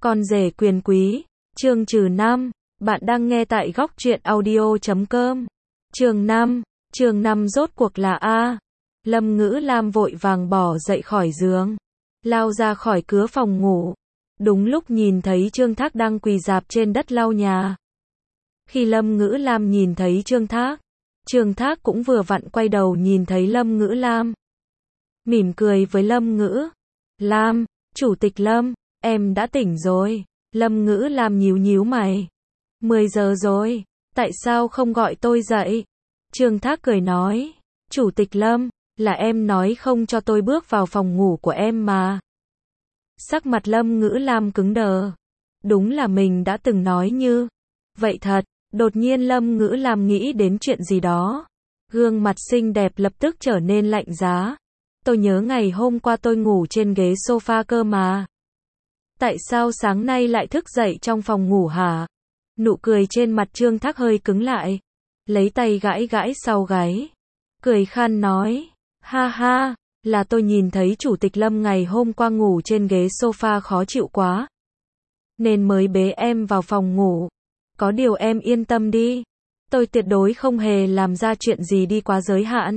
Con rể quyền quý, chương trừ 5, bạn đang nghe tại góc truyện audio.com. Chương 5 rốt cuộc là A. Lâm Ngữ Lam vội vàng bỏ dậy khỏi giường, lao ra khỏi cửa phòng ngủ. Đúng lúc nhìn thấy Trương Thác đang quỳ rạp trên đất lau nhà. Khi Lâm Ngữ Lam nhìn thấy Trương Thác cũng vừa vặn quay đầu nhìn thấy Lâm Ngữ Lam. Mỉm cười với Lâm Ngữ Lam, Chủ tịch Lâm, em đã tỉnh rồi. Lâm Ngữ Lam nhíu mày. 10 giờ rồi, tại sao không gọi tôi dậy? Trương Thác cười nói, Chủ tịch Lâm, là em nói không cho tôi bước vào phòng ngủ của em mà. Sắc mặt Lâm Ngữ Lam cứng đờ. Đúng là mình đã từng nói như vậy thật. Đột nhiên Lâm Ngữ Lam nghĩ đến chuyện gì đó. Gương mặt xinh đẹp lập tức trở nên lạnh giá. Tôi nhớ ngày hôm qua tôi ngủ trên ghế sofa cơ mà. Tại sao sáng nay lại thức dậy trong phòng ngủ hả? Nụ cười trên mặt Trương Thác hơi cứng lại. Lấy tay gãi sau gáy. Cười khan nói, ha ha, là tôi nhìn thấy Chủ tịch Lâm ngày hôm qua ngủ trên ghế sofa khó chịu quá. Nên mới bế em vào phòng ngủ. Có điều em yên tâm đi. Tôi tuyệt đối không hề làm ra chuyện gì đi quá giới hạn.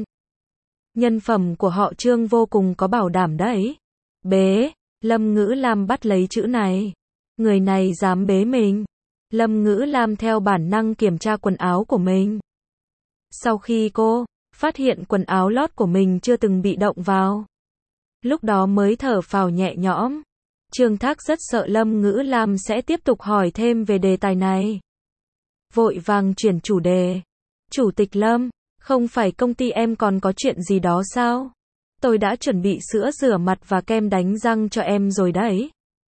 Nhân phẩm của họ Trương vô cùng có bảo đảm đấy. Bế, Lâm Ngữ Lam bắt lấy chữ này. Người này dám bế mình. Lâm Ngữ Lam theo bản năng kiểm tra quần áo của mình. Sau khi cô phát hiện quần áo lót của mình chưa từng bị động vào, lúc đó mới thở phào nhẹ nhõm. Trương Thác rất sợ Lâm Ngữ Lam sẽ tiếp tục hỏi thêm về đề tài này. Vội vàng chuyển chủ đề. Chủ tịch Lâm, không phải công ty em còn có chuyện gì đó sao? Tôi đã chuẩn bị sữa rửa mặt và kem đánh răng cho em rồi đấy.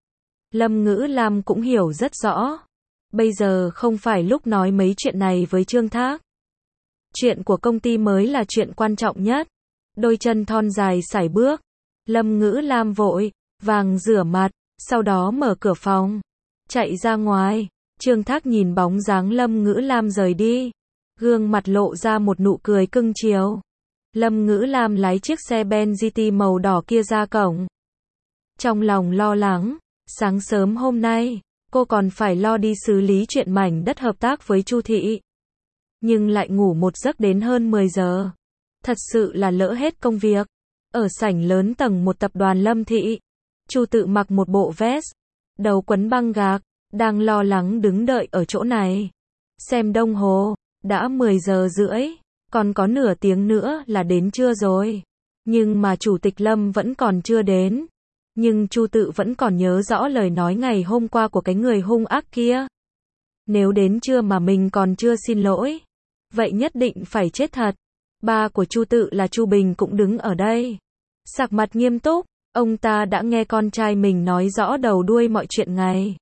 Lâm Ngữ Lam cũng hiểu rất rõ. Bây giờ không phải lúc nói mấy chuyện này với Trương Thác. Chuyện của công ty mới là chuyện quan trọng nhất. Đôi chân thon dài sải bước. Lâm Ngữ Lam vội vàng rửa mặt, sau đó mở cửa phòng, chạy ra ngoài. Trương Thác nhìn bóng dáng Lâm Ngữ Lam rời đi, gương mặt lộ ra một nụ cười cưng chiều. Lâm Ngữ Lam lái chiếc xe Ben GT màu đỏ kia ra cổng. Trong lòng lo lắng, sáng sớm hôm nay, cô còn phải lo đi xử lý chuyện mảnh đất hợp tác với Chu Thị. Nhưng lại ngủ một giấc đến hơn 10 giờ. Thật sự là lỡ hết công việc. Ở sảnh lớn tầng 1 tập đoàn Lâm Thị, Chu Tự mặc một bộ vest, đầu quấn băng gạc, đang lo lắng đứng đợi ở chỗ này. Xem đồng hồ, đã 10 giờ rưỡi, còn có nửa tiếng nữa là đến trưa rồi. Nhưng mà Chủ tịch Lâm vẫn còn chưa đến. Nhưng Chu Tự vẫn còn nhớ rõ lời nói ngày hôm qua của cái người hung ác kia. Nếu đến trưa mà mình còn chưa xin lỗi, vậy nhất định phải chết thật. Ba của Chu Tự là Chu Bình cũng đứng ở đây. Sắc mặt nghiêm túc, ông ta đã nghe con trai mình nói rõ đầu đuôi mọi chuyện ngày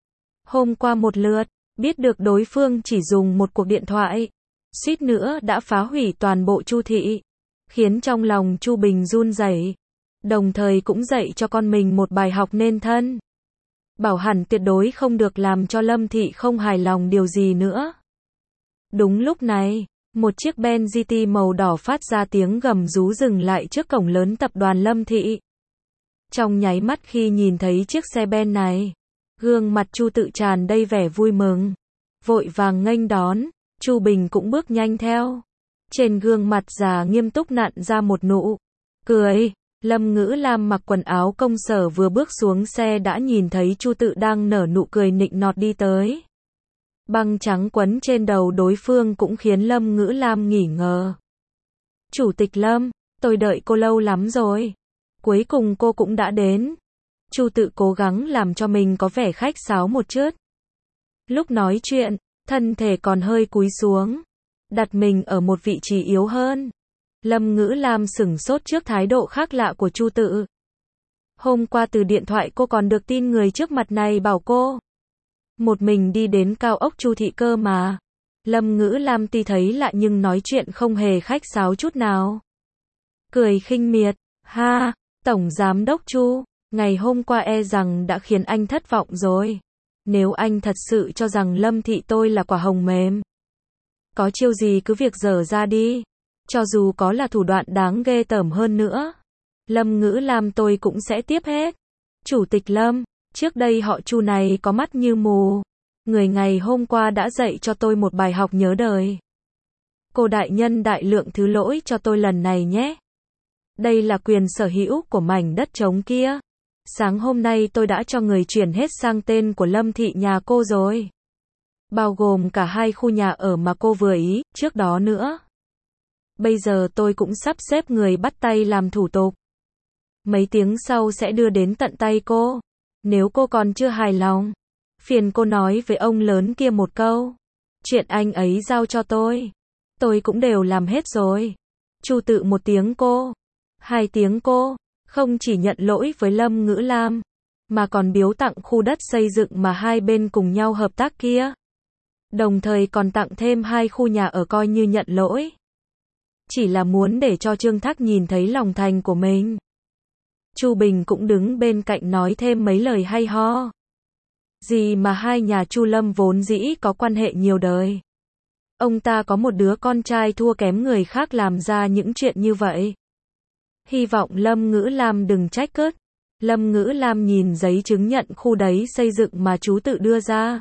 hôm qua một lượt, biết được đối phương chỉ dùng một cuộc điện thoại, suýt nữa đã phá hủy toàn bộ Chu Thị, khiến trong lòng Chu Bình run rẩy, đồng thời cũng dạy cho con mình một bài học nên thân. Bảo hẳn tuyệt đối không được làm cho Lâm Thị không hài lòng điều gì nữa. Đúng lúc này, một chiếc Ben GT màu đỏ phát ra tiếng gầm rú dừng lại trước cổng lớn tập đoàn Lâm Thị. Trong nháy mắt khi nhìn thấy chiếc xe Ben này, gương mặt Chu Tự tràn đầy vẻ vui mừng, vội vàng nghênh đón. Chu Bình cũng bước nhanh theo. Trên gương mặt già nghiêm túc nặn ra một nụ cười. Lâm Ngữ Lam mặc quần áo công sở vừa bước xuống xe đã nhìn thấy Chu Tự đang nở nụ cười nịnh nọt đi tới. Băng trắng quấn trên đầu đối phương cũng khiến Lâm Ngữ Lam nghỉ ngờ. Chủ tịch Lâm, tôi đợi cô lâu lắm rồi. Cuối cùng cô cũng đã đến. Chu Tự cố gắng làm cho mình có vẻ khách sáo một chút. Lúc nói chuyện, thân thể còn hơi cúi xuống, đặt mình ở một vị trí yếu hơn. Lâm Ngữ Lam sửng sốt trước thái độ khác lạ của Chu Tự. Hôm qua từ điện thoại cô còn được tin người trước mặt này bảo cô một mình đi đến cao ốc Chu Thị cơ mà. Lâm Ngữ Lam tuy thấy lạ nhưng nói chuyện không hề khách sáo chút nào. Cười khinh miệt, ha, Tổng Giám đốc Chu, ngày hôm qua e rằng đã khiến anh thất vọng rồi. Nếu anh thật sự cho rằng Lâm Thị tôi là quả hồng mềm, có chiêu gì cứ việc dở ra đi. Cho dù có là thủ đoạn đáng ghê tởm hơn nữa, Lâm Ngữ Lam tôi cũng sẽ tiếp hết. Chủ tịch Lâm, Trước đây họ Chu này có mắt như mù. Người ngày hôm qua đã dạy cho tôi một bài học nhớ đời. Cô đại nhân đại lượng thứ lỗi cho tôi lần này nhé. Đây là quyền sở hữu của mảnh đất trống kia. Sáng hôm nay tôi đã cho người chuyển hết sang tên của Lâm thị nhà cô rồi. Bao gồm cả 2 khu nhà ở mà cô vừa ý, trước đó nữa. Bây giờ tôi cũng sắp xếp người bắt tay làm thủ tục. Mấy tiếng sau sẽ đưa đến tận tay cô. Nếu cô còn chưa hài lòng, phiền cô nói với ông lớn kia một câu. Chuyện anh ấy giao cho tôi cũng đều làm hết rồi. Chu Tự 1 tiếng cô, 2 tiếng cô, không chỉ nhận lỗi với Lâm Ngữ Lam, mà còn biếu tặng khu đất xây dựng mà hai bên cùng nhau hợp tác kia. Đồng thời còn tặng thêm 2 khu nhà ở coi như nhận lỗi. Chỉ là muốn để cho Trương Thác nhìn thấy lòng thành của mình. Chu Bình cũng đứng bên cạnh nói thêm mấy lời hay ho. Gì mà hai nhà Chu Lâm vốn dĩ có quan hệ nhiều đời. Ông ta có một đứa con trai thua kém người khác làm ra những chuyện như vậy. Hy vọng Lâm Ngữ Lam đừng trách cớt. Lâm Ngữ Lam nhìn giấy chứng nhận khu đấy xây dựng mà chú Tự đưa ra.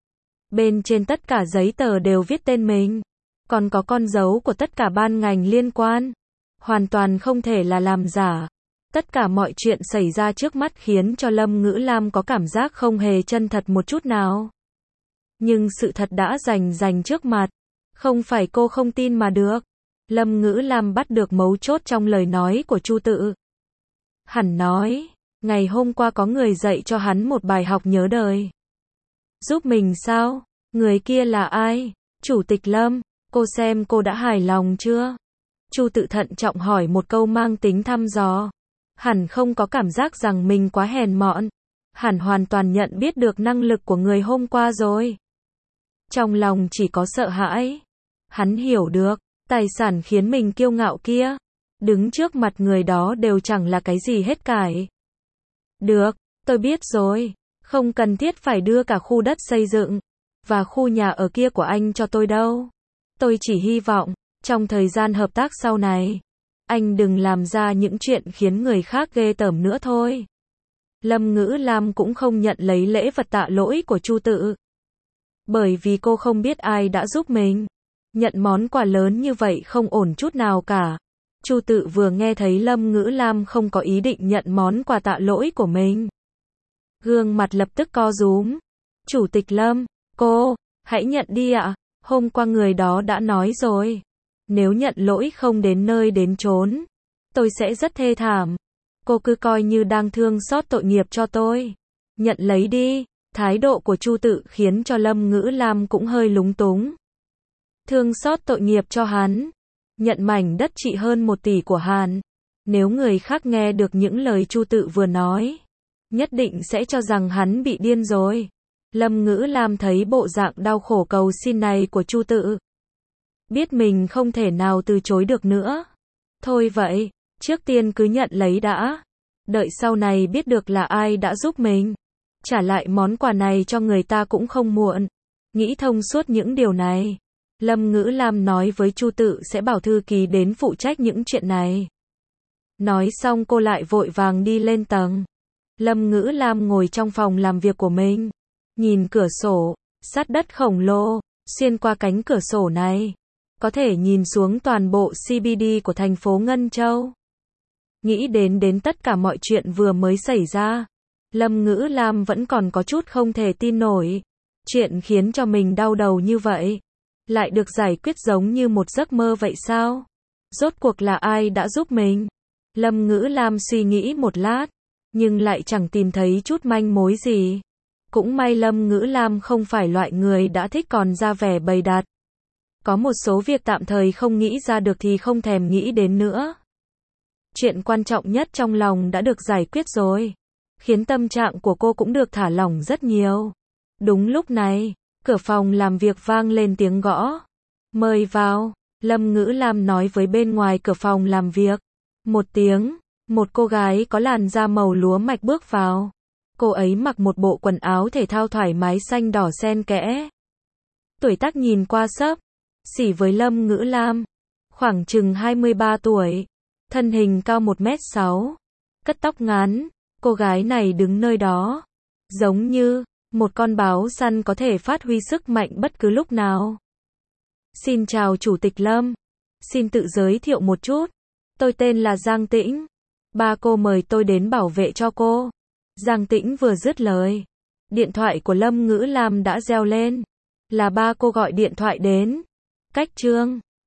Bên trên tất cả giấy tờ đều viết tên mình. Còn có con dấu của tất cả ban ngành liên quan. Hoàn toàn không thể là làm giả. Tất cả mọi chuyện xảy ra trước mắt khiến cho Lâm Ngữ Lam có cảm giác không hề chân thật một chút nào. Nhưng sự thật đã rành trước mặt. Không phải cô không tin mà được. Lâm Ngữ Lam bắt được mấu chốt trong lời nói của Chu Tự. Hắn nói, ngày hôm qua có người dạy cho hắn một bài học nhớ đời. Giúp mình sao? Người kia là ai? Chủ tịch Lâm, cô xem cô đã hài lòng chưa? Chu Tự thận trọng hỏi một câu mang tính thăm dò. Hẳn không có cảm giác rằng mình quá hèn mọn. Hẳn hoàn toàn nhận biết được năng lực của người hôm qua rồi. Trong lòng chỉ có sợ hãi. Hắn hiểu được, tài sản khiến mình kiêu ngạo kia, đứng trước mặt người đó đều chẳng là cái gì hết cải. Được, tôi biết rồi, không cần thiết phải đưa cả khu đất xây dựng và khu nhà ở kia của anh cho tôi đâu. Tôi chỉ hy vọng, trong thời gian hợp tác sau này, anh đừng làm ra những chuyện khiến người khác ghê tởm nữa thôi. Lâm Ngữ Lam cũng không nhận lấy lễ vật tạ lỗi của Chu Tự. Bởi vì cô không biết ai đã giúp mình. Nhận món quà lớn như vậy không ổn chút nào cả. Chu Tự vừa nghe thấy Lâm Ngữ Lam không có ý định nhận món quà tạ lỗi của mình. Gương mặt lập tức co rúm. Chủ tịch Lâm, cô, hãy nhận đi ạ. Hôm qua người đó đã nói rồi. Nếu nhận lỗi không đến nơi đến chốn, tôi sẽ rất thê thảm. Cô cứ coi như đang thương xót tội nghiệp cho tôi. Nhận lấy đi. Thái độ của Chu Tự khiến cho Lâm Ngữ Lam cũng hơi lúng túng. Thương xót tội nghiệp cho hắn. Nhận mảnh đất trị hơn 1 tỷ của hắn. Nếu người khác nghe được những lời Chu Tự vừa nói, nhất định sẽ cho rằng hắn bị điên rồi. Lâm Ngữ Lam thấy bộ dạng đau khổ cầu xin này của Chu Tự. Biết mình không thể nào từ chối được nữa. Thôi vậy, trước tiên cứ nhận lấy đã. Đợi sau này biết được là ai đã giúp mình. Trả lại món quà này cho người ta cũng không muộn. Nghĩ thông suốt những điều này. Lâm Ngữ Lam nói với Chu Tự sẽ bảo thư ký đến phụ trách những chuyện này. Nói xong cô lại vội vàng đi lên tầng. Lâm Ngữ Lam ngồi trong phòng làm việc của mình. Nhìn cửa sổ, sát đất khổng lồ, xuyên qua cánh cửa sổ này. Có thể nhìn xuống toàn bộ CBD của thành phố Ngân Châu. Nghĩ đến tất cả mọi chuyện vừa mới xảy ra. Lâm Ngữ Lam vẫn còn có chút không thể tin nổi. Chuyện khiến cho mình đau đầu như vậy. Lại được giải quyết giống như một giấc mơ vậy sao? Rốt cuộc là ai đã giúp mình? Lâm Ngữ Lam suy nghĩ một lát. Nhưng lại chẳng tìm thấy chút manh mối gì. Cũng may Lâm Ngữ Lam không phải loại người đã thích còn ra vẻ bày đặt. Có một số việc tạm thời không nghĩ ra được thì không thèm nghĩ đến nữa. Chuyện quan trọng nhất trong lòng đã được giải quyết rồi. Khiến tâm trạng của cô cũng được thả lỏng rất nhiều. Đúng lúc này, cửa phòng làm việc vang lên tiếng gõ. Mời vào, Lâm Ngữ Lam nói với bên ngoài cửa phòng làm việc. 1 tiếng, một cô gái có làn da màu lúa mạch bước vào. Cô ấy mặc một bộ quần áo thể thao thoải mái xanh đỏ xen kẽ. Tuổi tác nhìn qua xấp xỉ với Lâm Ngữ Lam. Khoảng chừng 23 tuổi. Thân hình cao 1m6. Cất tóc ngắn. Cô gái này đứng nơi đó. Giống như một con báo săn có thể phát huy sức mạnh bất cứ lúc nào. Xin chào Chủ tịch Lâm. Xin tự giới thiệu một chút. Tôi tên là Giang Tĩnh. Ba cô mời tôi đến bảo vệ cho cô. Giang Tĩnh vừa dứt lời. Điện thoại của Lâm Ngữ Lam đã reo lên. Là ba cô gọi điện thoại đến. Cách chương